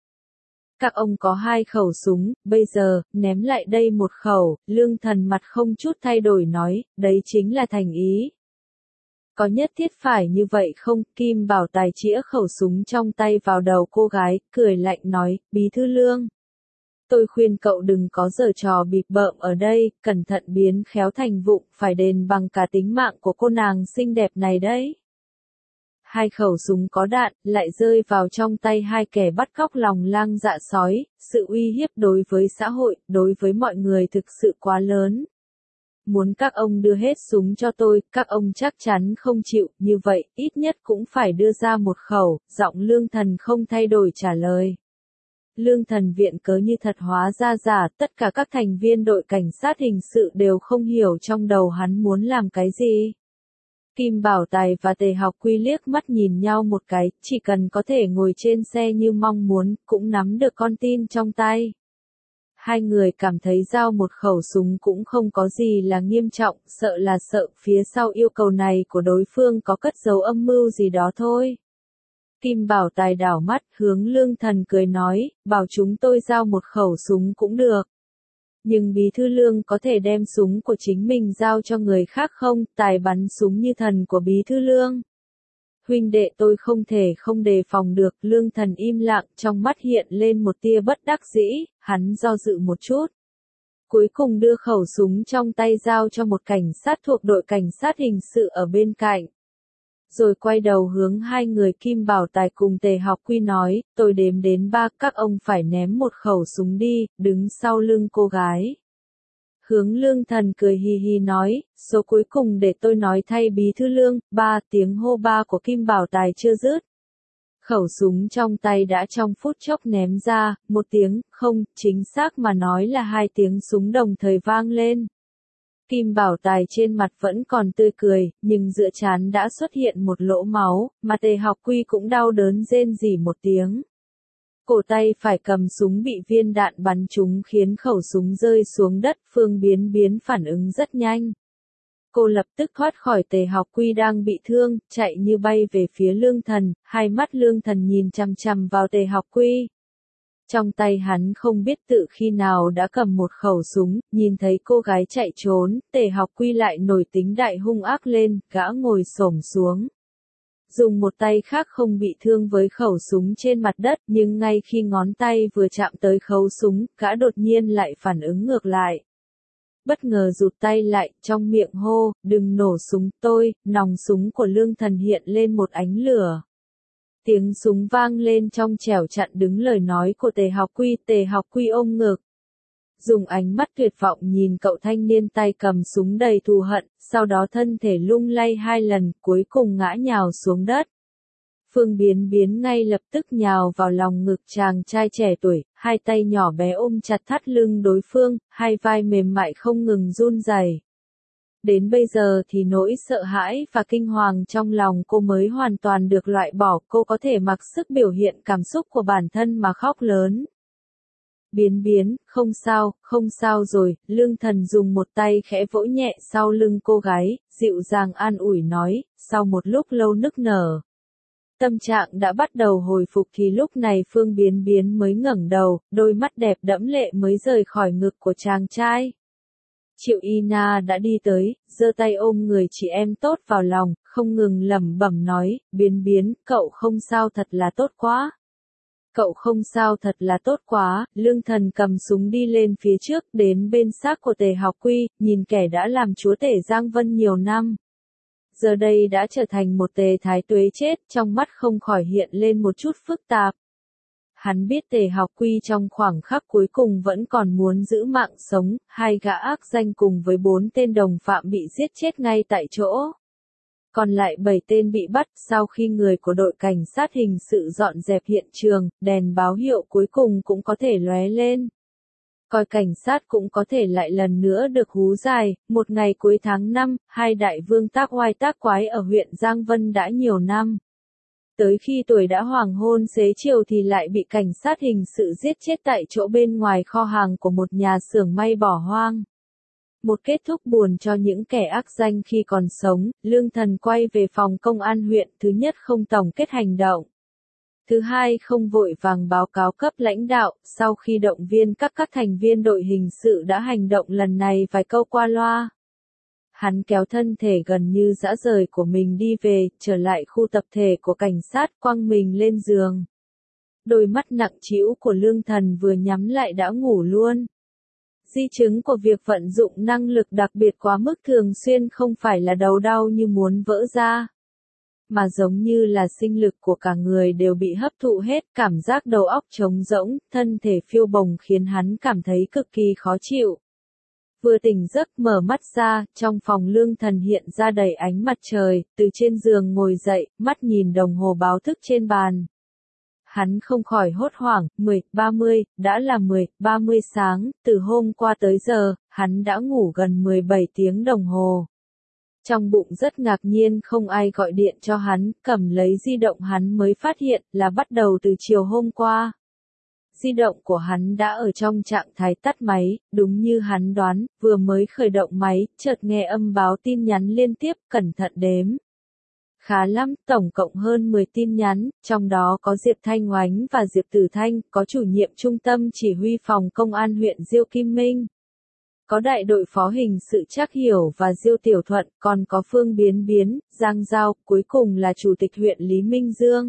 Các ông có hai khẩu súng, bây giờ, ném lại đây một khẩu, Lương Thần mặt không chút thay đổi nói, đấy chính là thành ý. Có nhất thiết phải như vậy không? Kim Bảo Tài chĩa khẩu súng trong tay vào đầu cô gái, cười lạnh nói, bí thư Lương. Tôi khuyên cậu đừng có giở trò bịp bợm ở đây, cẩn thận biến khéo thành vụng, phải đền bằng cả tính mạng của cô nàng xinh đẹp này đấy. Hai khẩu súng có đạn, lại rơi vào trong tay hai kẻ bắt cóc lòng lang dạ sói, sự uy hiếp đối với xã hội, đối với mọi người thực sự quá lớn. Muốn các ông đưa hết súng cho tôi, các ông chắc chắn không chịu, như vậy, ít nhất cũng phải đưa ra một khẩu, giọng Lương Thần không thay đổi trả lời. Lương Thần viện cớ như thật hóa ra giả, tất cả các thành viên đội cảnh sát hình sự đều không hiểu trong đầu hắn muốn làm cái gì. Kim Bảo Tài và Tề Học Quy liếc mắt nhìn nhau một cái, chỉ cần có thể ngồi trên xe như mong muốn, cũng nắm được con tin trong tay. Hai người cảm thấy giao một khẩu súng cũng không có gì là nghiêm trọng, sợ là sợ phía sau yêu cầu này của đối phương có cất giấu âm mưu gì đó thôi. Kim Bảo Tài đảo mắt, hướng Lương Thần cười nói, bảo chúng tôi giao một khẩu súng cũng được. Nhưng bí thư Lương có thể đem súng của chính mình giao cho người khác không? Tài bắn súng như thần của bí thư Lương. Huynh đệ tôi không thể không đề phòng được, Lương Thần im lặng, trong mắt hiện lên một tia bất đắc dĩ, hắn do dự một chút. Cuối cùng đưa khẩu súng trong tay giao cho một cảnh sát thuộc đội cảnh sát hình sự ở bên cạnh. Rồi quay đầu hướng hai người Kim Bảo Tài cùng Tề Học Quy nói, tôi đếm đến ba, các ông phải ném một khẩu súng đi, đứng sau lưng cô gái. Hướng Lương Thần cười hì hì nói, số cuối cùng để tôi nói thay bí thư Lương, ba, tiếng hô ba của Kim Bảo Tài chưa dứt. Khẩu súng trong tay đã trong phút chốc ném ra, một tiếng, không, chính xác mà nói là hai tiếng súng đồng thời vang lên. Kim Bảo Tài trên mặt vẫn còn tươi cười, nhưng giữa trán đã xuất hiện một lỗ máu, mà Tề Học Quy cũng đau đớn rên rỉ một tiếng. Cổ tay phải cầm súng bị viên đạn bắn trúng khiến khẩu súng rơi xuống đất, Phương Biến Biến phản ứng rất nhanh. Cô lập tức thoát khỏi Tề Học Quy đang bị thương, chạy như bay về phía Lương Thần, hai mắt Lương Thần nhìn chằm chằm vào Tề Học Quy. Trong tay hắn không biết tự khi nào đã cầm một khẩu súng, nhìn thấy cô gái chạy trốn, Tề Học Quy lại nổi tính đại hung ác lên, gã ngồi xổm xuống. Dùng một tay khác không bị thương với khẩu súng trên mặt đất, nhưng ngay khi ngón tay vừa chạm tới khẩu súng, gã đột nhiên lại phản ứng ngược lại. Bất ngờ rụt tay lại, trong miệng hô, đừng nổ súng tôi, nòng súng của Lương Thần hiện lên một ánh lửa. Tiếng súng vang lên trong trẻo chặn đứng lời nói của Tề Học Quy, Tề Học Quy ôm ngực. Dùng ánh mắt tuyệt vọng nhìn cậu thanh niên tay cầm súng đầy thù hận, sau đó thân thể lung lay hai lần, cuối cùng ngã nhào xuống đất. Phương Biến Biến ngay lập tức nhào vào lòng ngực chàng trai trẻ tuổi, hai tay nhỏ bé ôm chặt thắt lưng đối phương, hai vai mềm mại không ngừng run rẩy. Đến bây giờ thì nỗi sợ hãi và kinh hoàng trong lòng cô mới hoàn toàn được loại bỏ, cô có thể mặc sức biểu hiện cảm xúc của bản thân mà khóc lớn. Biến Biến, không sao, không sao rồi, Lương Thần dùng một tay khẽ vỗ nhẹ sau lưng cô gái, dịu dàng an ủi nói, sau một lúc lâu nức nở. Tâm trạng đã bắt đầu hồi phục thì lúc này Phương Biến Biến mới ngẩng đầu, đôi mắt đẹp đẫm lệ mới rời khỏi ngực của chàng trai. Triệu Y Na đã đi tới, giơ tay ôm người chị em tốt vào lòng, không ngừng lẩm bẩm nói, Biến Biến, cậu không sao thật là tốt quá. Cậu không sao thật là tốt quá, Lương Thần cầm súng đi lên phía trước, đến bên xác của Tề Học Quy, nhìn kẻ đã làm chúa tể Giang Vân nhiều năm. Giờ đây đã trở thành một Tề Thái Tuế chết, trong mắt không khỏi hiện lên một chút phức tạp. Hắn biết Tề Học Quy trong khoảng khắc cuối cùng vẫn còn muốn giữ mạng sống, hai gã ác danh cùng với bốn tên đồng phạm bị giết chết ngay tại chỗ. Còn lại bảy tên bị bắt, sau khi người của đội cảnh sát hình sự dọn dẹp hiện trường, đèn báo hiệu cuối cùng cũng có thể lóe lên. Coi cảnh sát cũng có thể lại lần nữa được hú dài, một ngày cuối tháng năm, hai đại vương tác oai tác quái ở huyện Giang Vân đã nhiều năm. Tới khi tuổi đã hoàng hôn xế chiều thì lại bị cảnh sát hình sự giết chết tại chỗ bên ngoài kho hàng của một nhà xưởng may bỏ hoang. Một kết thúc buồn cho những kẻ ác danh khi còn sống, Lương Thần quay về phòng công an huyện, thứ nhất không tổng kết hành động. Thứ hai không vội vàng báo cáo cấp lãnh đạo, sau khi động viên các các thành viên đội hình sự đã hành động lần này vài câu qua loa. Hắn kéo thân thể gần như dã rời của mình đi về, trở lại khu tập thể của cảnh sát, quăng mình lên giường. Đôi mắt nặng trĩu của Lương Thần vừa nhắm lại đã ngủ luôn. Di chứng của việc vận dụng năng lực đặc biệt quá mức thường xuyên không phải là đầu đau như muốn vỡ ra, mà giống như là sinh lực của cả người đều bị hấp thụ hết, cảm giác đầu óc trống rỗng, thân thể phiêu bồng khiến hắn cảm thấy cực kỳ khó chịu. Vừa tỉnh giấc mở mắt ra, trong phòng Lương Thần hiện ra đầy ánh mặt trời, từ trên giường ngồi dậy, mắt nhìn đồng hồ báo thức trên bàn. Hắn không khỏi hốt hoảng, mười, ba mươi, đã là mười, ba mươi sáng, từ hôm qua tới giờ, hắn đã ngủ gần mười bảy tiếng đồng hồ. Trong bụng rất ngạc nhiên không ai gọi điện cho hắn, cầm lấy di động hắn mới phát hiện là bắt đầu từ chiều hôm qua. Di động của hắn đã ở trong trạng thái tắt máy, đúng như hắn đoán, vừa mới khởi động máy, chợt nghe âm báo tin nhắn liên tiếp, cẩn thận đếm. Khá lắm, tổng cộng hơn mười tin nhắn, trong đó có Diệp Thanh Oánh và Diệp Tử Thanh, có chủ nhiệm trung tâm chỉ huy phòng công an huyện Diêu Kim Minh. Có đại đội phó hình sự Trác Hiểu và Diêu Tiểu Thuận, còn có Phương Biến Biến, Giang Giao, cuối cùng là chủ tịch huyện Lý Minh Dương.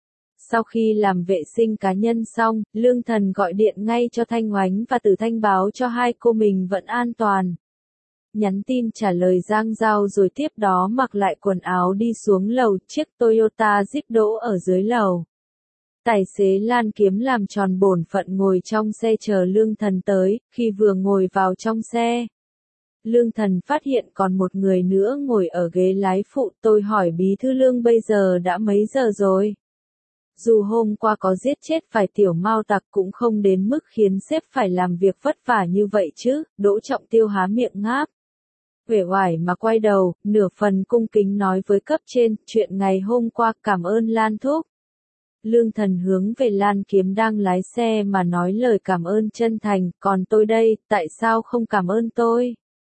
Sau khi làm vệ sinh cá nhân xong, Lương Thần gọi điện ngay cho Thanh Oánh và Tử Thanh báo cho hai cô mình vẫn an toàn. nhắn tin trả lời Giang Giao rồi tiếp đó mặc lại quần áo đi xuống lầu, chiếc Toyota Jeep đỗ ở dưới lầu. Tài xế Lan Kiếm làm tròn bổn phận ngồi trong xe chờ Lương Thần tới, khi vừa ngồi vào trong xe. Lương Thần phát hiện còn một người nữa ngồi ở ghế lái phụ, tôi hỏi bí thư Lương bây giờ đã mấy giờ rồi? Dù hôm qua có giết chết phải tiểu Mao tặc cũng không đến mức khiến sếp phải làm việc vất vả như vậy chứ, Đỗ Trọng Tiêu há miệng ngáp. Uể oải mà quay đầu, nửa phần cung kính nói với cấp trên, chuyện ngày hôm qua cảm ơn Lan thúc. Lương Thần hướng về Lan Kiếm đang lái xe mà nói lời cảm ơn chân thành, còn tôi đây, tại sao không cảm ơn tôi?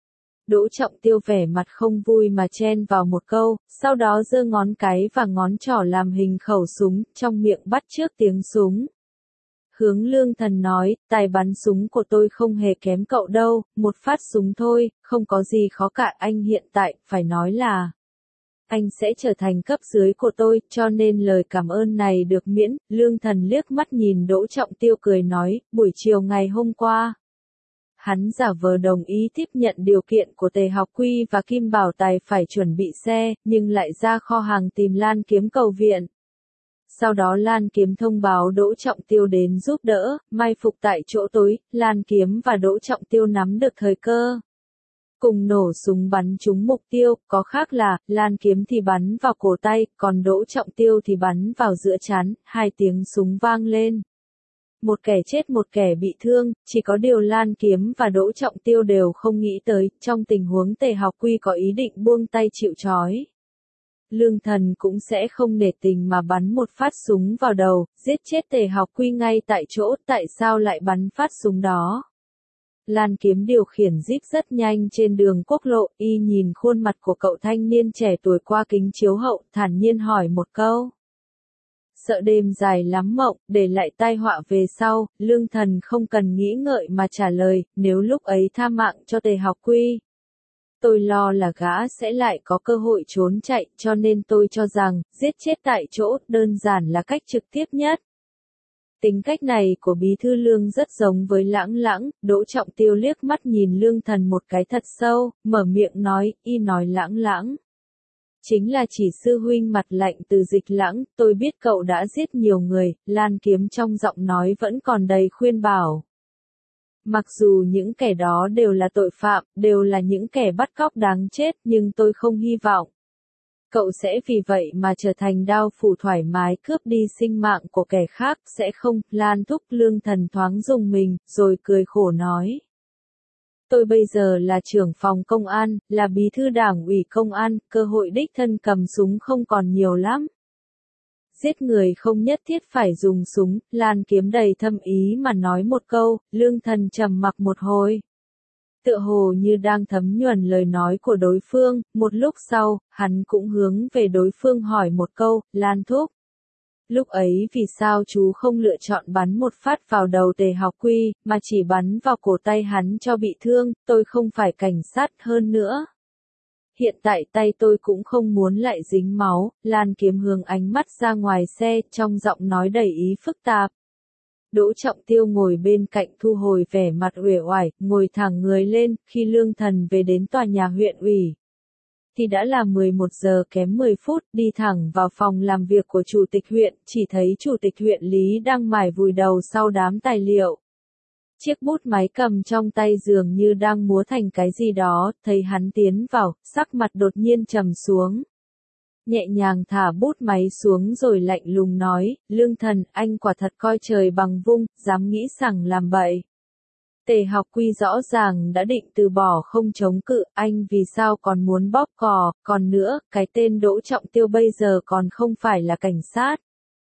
Đỗ Trọng Tiêu vẻ mặt không vui mà chen vào một câu, sau đó giơ ngón cái và ngón trỏ làm hình khẩu súng, trong miệng bắt chước tiếng súng. Hướng Lương Thần nói, tài bắn súng của tôi không hề kém cậu đâu, một phát súng thôi, không có gì khó cả, anh hiện tại, phải nói là anh sẽ trở thành cấp dưới của tôi, cho nên lời cảm ơn này được miễn. Lương Thần liếc mắt nhìn Đỗ Trọng Tiêu cười nói, buổi chiều ngày hôm qua. Hắn giả vờ đồng ý tiếp nhận điều kiện của Tề Học Quy và Kim Bảo Tài phải chuẩn bị xe, nhưng lại ra kho hàng tìm Lan Kiếm cầu viện. Sau đó Lan Kiếm thông báo Đỗ Trọng Tiêu đến giúp đỡ, mai phục tại chỗ tối, Lan Kiếm và Đỗ Trọng Tiêu nắm được thời cơ. Cùng nổ súng bắn trúng mục tiêu, có khác là, Lan Kiếm thì bắn vào cổ tay, còn Đỗ Trọng Tiêu thì bắn vào giữa trán, hai tiếng súng vang lên. Một kẻ chết một kẻ bị thương, chỉ có điều Lan Kiếm và Đỗ Trọng Tiêu đều không nghĩ tới, trong tình huống Tề Học Quy có ý định buông tay chịu trói. Lương Thần cũng sẽ không nể tình mà bắn một phát súng vào đầu, giết chết Tề Học Quy ngay tại chỗ, tại sao lại bắn phát súng đó? Lan Kiếm điều khiển Jeep rất nhanh trên đường quốc lộ, y nhìn khuôn mặt của cậu thanh niên trẻ tuổi qua kính chiếu hậu, thản nhiên hỏi một câu. Sợ đêm dài lắm mộng, để lại tai họa về sau, Lương Thần không cần nghĩ ngợi mà trả lời, nếu lúc ấy tha mạng cho Tề Học Quy. Tôi lo là gã sẽ lại có cơ hội trốn chạy, cho nên tôi cho rằng, giết chết tại chỗ, đơn giản là cách trực tiếp nhất. Tính cách này của bí thư Lương rất giống với Lãng Lãng, Đỗ Trọng Tiêu liếc mắt nhìn Lương Thần một cái thật sâu, mở miệng nói, y nói Lãng Lãng. Chính là chỉ sư huynh mặt lạnh từ Dịch Lãng, tôi biết cậu đã giết nhiều người, Lan Kiếm trong giọng nói vẫn còn đầy khuyên bảo. Mặc dù những kẻ đó đều là tội phạm, đều là những kẻ bắt cóc đáng chết, nhưng tôi không hy vọng cậu sẽ vì vậy mà trở thành đao phủ thoải mái cướp đi sinh mạng của kẻ khác, sẽ không. Lan thúc. Lương Thần thoáng dùng mình, rồi cười khổ nói. Tôi bây giờ là trưởng phòng công an, là bí thư đảng ủy công an, cơ hội đích thân cầm súng không còn nhiều lắm. Giết người không nhất thiết phải dùng súng, Lan Kiếm đầy thâm ý mà nói một câu, Lương Thần trầm mặc một hồi. Tựa hồ như đang thấm nhuần lời nói của đối phương, một lúc sau, hắn cũng hướng về đối phương hỏi một câu, Lan thúc. Lúc ấy vì sao chú không lựa chọn bắn một phát vào đầu Tề Học Quy, mà chỉ bắn vào cổ tay hắn cho bị thương, tôi không phải cảnh sát hơn nữa. Hiện tại tay tôi cũng không muốn lại dính máu, Lan Kiếm hướng ánh mắt ra ngoài xe, trong giọng nói đầy ý phức tạp. Đỗ Trọng Tiêu ngồi bên cạnh thu hồi vẻ mặt uể oải, ngồi thẳng người lên, khi Lương Thần về đến tòa nhà huyện ủy. Thì đã là mười một giờ kém mười phút, đi thẳng vào phòng làm việc của chủ tịch huyện, chỉ thấy chủ tịch huyện Lý đang mải vùi đầu sau đám tài liệu. Chiếc bút máy cầm trong tay dường như đang múa thành cái gì đó, thấy hắn tiến vào, sắc mặt đột nhiên trầm xuống. Nhẹ nhàng thả bút máy xuống rồi lạnh lùng nói, Lương Thần, anh quả thật coi trời bằng vung, dám nghĩ rằng làm bậy. Tề Học Quy rõ ràng đã định từ bỏ không chống cự, anh vì sao còn muốn bóp cò, còn nữa, cái tên Đỗ Trọng Tiêu bây giờ còn không phải là cảnh sát.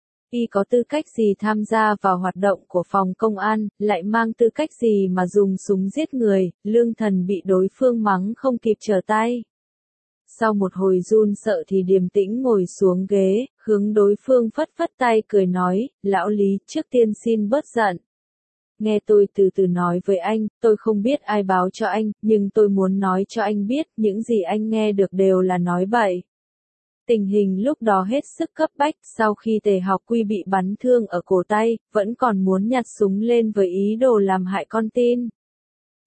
Y có tư cách gì tham gia vào hoạt động của phòng công an, lại mang tư cách gì mà dùng súng giết người, Lương Thần bị đối phương mắng không kịp trở tay. Sau một hồi run sợ thì điềm tĩnh ngồi xuống ghế, hướng đối phương phất phất tay cười nói, lão Lý, trước tiên xin bớt giận. Nghe tôi từ từ nói với anh, tôi không biết ai báo cho anh, nhưng tôi muốn nói cho anh biết, những gì anh nghe được đều là nói bậy. Tình hình lúc đó hết sức cấp bách, sau khi Tề Học Quy bị bắn thương ở cổ tay, vẫn còn muốn nhặt súng lên với ý đồ làm hại con tin.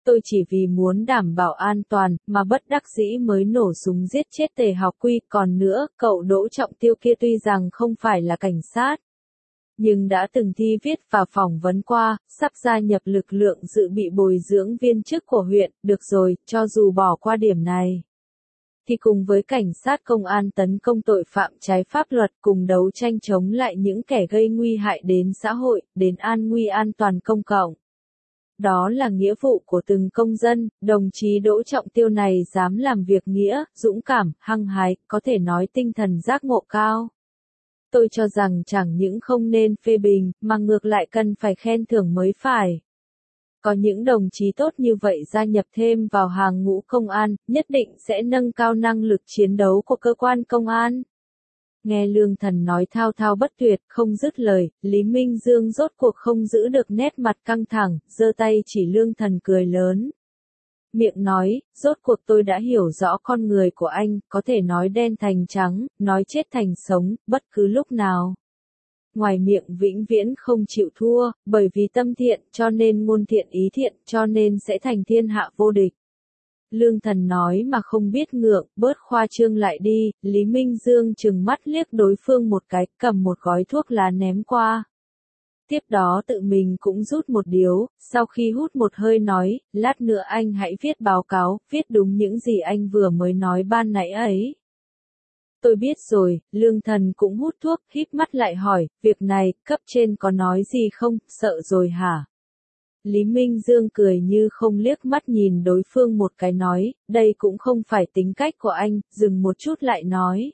Tôi chỉ vì muốn đảm bảo an toàn, mà bất đắc dĩ mới nổ súng giết chết Tề Học Quy. Còn nữa, cậu Đỗ Trọng Tiêu kia tuy rằng không phải là cảnh sát, nhưng đã từng thi viết và phỏng vấn qua, sắp gia nhập lực lượng dự bị bồi dưỡng viên chức của huyện. Được rồi, cho dù bỏ qua điểm này, thì cùng với cảnh sát công an tấn công tội phạm trái pháp luật, cùng đấu tranh chống lại những kẻ gây nguy hại đến xã hội, đến an nguy an toàn công cộng. Đó là nghĩa vụ của từng công dân. Đồng chí Đỗ Trọng Tiêu này dám làm việc nghĩa, dũng cảm, hăng hái, có thể nói tinh thần giác ngộ cao. Tôi cho rằng chẳng những không nên phê bình, mà ngược lại cần phải khen thưởng mới phải. Có những đồng chí tốt như vậy gia nhập thêm vào hàng ngũ công an, nhất định sẽ nâng cao năng lực chiến đấu của cơ quan công an. Nghe Lương Thần nói thao thao bất tuyệt, không dứt lời, Lý Minh Dương rốt cuộc không giữ được nét mặt căng thẳng, giơ tay chỉ Lương Thần cười lớn. Miệng nói, rốt cuộc tôi đã hiểu rõ con người của anh, có thể nói đen thành trắng, nói chết thành sống, bất cứ lúc nào. Ngoài miệng vĩnh viễn không chịu thua, bởi vì tâm thiện, cho nên ngôn thiện ý thiện, cho nên sẽ thành thiên hạ vô địch. Lương Thần nói mà không biết ngượng, bớt khoa trương lại đi. Lý Minh Dương trừng mắt liếc đối phương một cái, cầm một gói thuốc lá ném qua. Tiếp đó tự mình cũng rút một điếu, sau khi hút một hơi nói, lát nữa anh hãy viết báo cáo, viết đúng những gì anh vừa mới nói ban nãy ấy. Tôi biết rồi. Lương Thần cũng hút thuốc, híp mắt lại hỏi, việc này, cấp trên có nói gì không, sợ rồi hả? Lý Minh Dương cười như không, liếc mắt nhìn đối phương một cái nói, đây cũng không phải tính cách của anh, dừng một chút lại nói.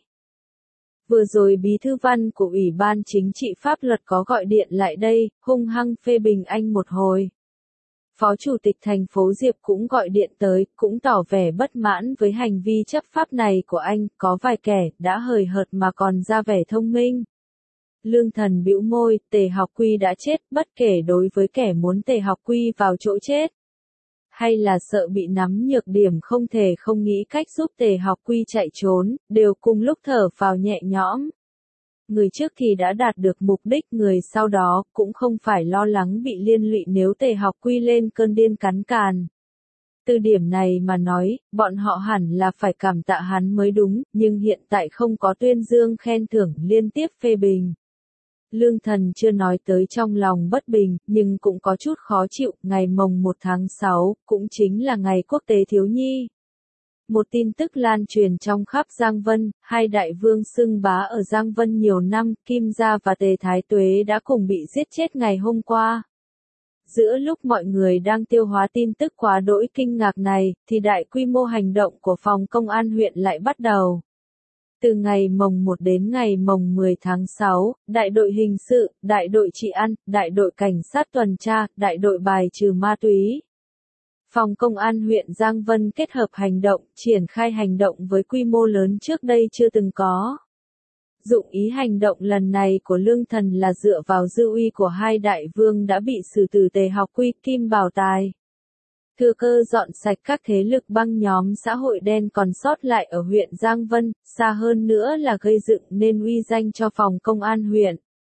Vừa rồi bí thư văn của Ủy ban Chính trị Pháp luật có gọi điện lại đây, hung hăng phê bình anh một hồi. Phó Chủ tịch thành phố Diệp cũng gọi điện tới, cũng tỏ vẻ bất mãn với hành vi chấp pháp này của anh, có vài kẻ đã hời hợt mà còn ra vẻ thông minh. Lương Thần bĩu môi, Tề Học Quy đã chết, bất kể đối với kẻ muốn Tề Học Quy vào chỗ chết, hay là sợ bị nắm nhược điểm không thể không nghĩ cách giúp Tề Học Quy chạy trốn, đều cùng lúc thở phào nhẹ nhõm. Người trước thì đã đạt được mục đích, người sau đó cũng không phải lo lắng bị liên lụy nếu Tề Học Quy lên cơn điên cắn càn. Từ điểm này mà nói, bọn họ hẳn là phải cảm tạ hắn mới đúng, nhưng hiện tại không có tuyên dương khen thưởng, liên tiếp phê bình. Lương Thần chưa nói tới trong lòng bất bình, nhưng cũng có chút khó chịu. Ngày mồng một tháng sáu, cũng chính là ngày quốc tế thiếu nhi. Một tin tức lan truyền trong khắp Giang Vân, hai đại vương xưng bá ở Giang Vân nhiều năm, Kim Gia và Tề Thái Tuế đã cùng bị giết chết ngày hôm qua. Giữa lúc mọi người đang tiêu hóa tin tức quá đỗi kinh ngạc này, thì đại quy mô hành động của phòng công an huyện lại bắt đầu. Từ ngày mồng một đến ngày mồng mười tháng sáu, đại đội hình sự, đại đội trị an, đại đội cảnh sát tuần tra, đại đội bài trừ ma túy. Phòng công an huyện Giang Vân kết hợp hành động, triển khai hành động với quy mô lớn trước đây chưa từng có. Dụng ý hành động lần này của Lương Thần là dựa vào dư uy của hai đại vương đã bị xử tử Tề Học Quy, Kim Bảo Tài. Thừa cơ dọn sạch các thế lực băng nhóm xã hội đen còn sót lại ở huyện Giang Vân, xa hơn nữa là gây dựng nên uy danh cho phòng công an huyện.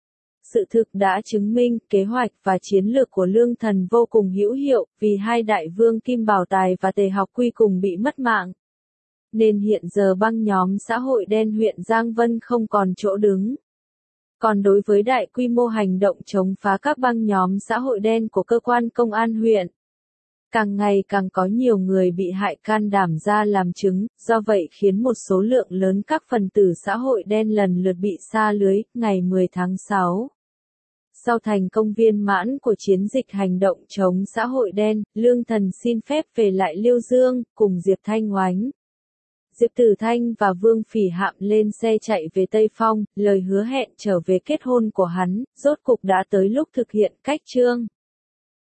Sự thực đã chứng minh, kế hoạch và chiến lược của Lương Thần vô cùng hữu hiệu, vì hai đại vương Kim Bảo Tài và Tề Học Quy cùng bị mất mạng. Nên hiện giờ băng nhóm xã hội đen huyện Giang Vân không còn chỗ đứng. Còn đối với đại quy mô hành động chống phá các băng nhóm xã hội đen của cơ quan công an huyện, càng ngày càng có nhiều người bị hại can đảm ra làm chứng, do vậy khiến một số lượng lớn các phần tử xã hội đen lần lượt bị sa lưới. Ngày mười tháng sáu, sau thành công viên mãn của chiến dịch hành động chống xã hội đen, Lương Thần xin phép về lại Liêu Dương, cùng Diệp Thanh Oánh, Diệp Tử Thanh và Vương Phỉ Hạm lên xe chạy về Tây Phong, lời hứa hẹn trở về kết hôn của hắn, rốt cục đã tới lúc thực hiện. Cách chương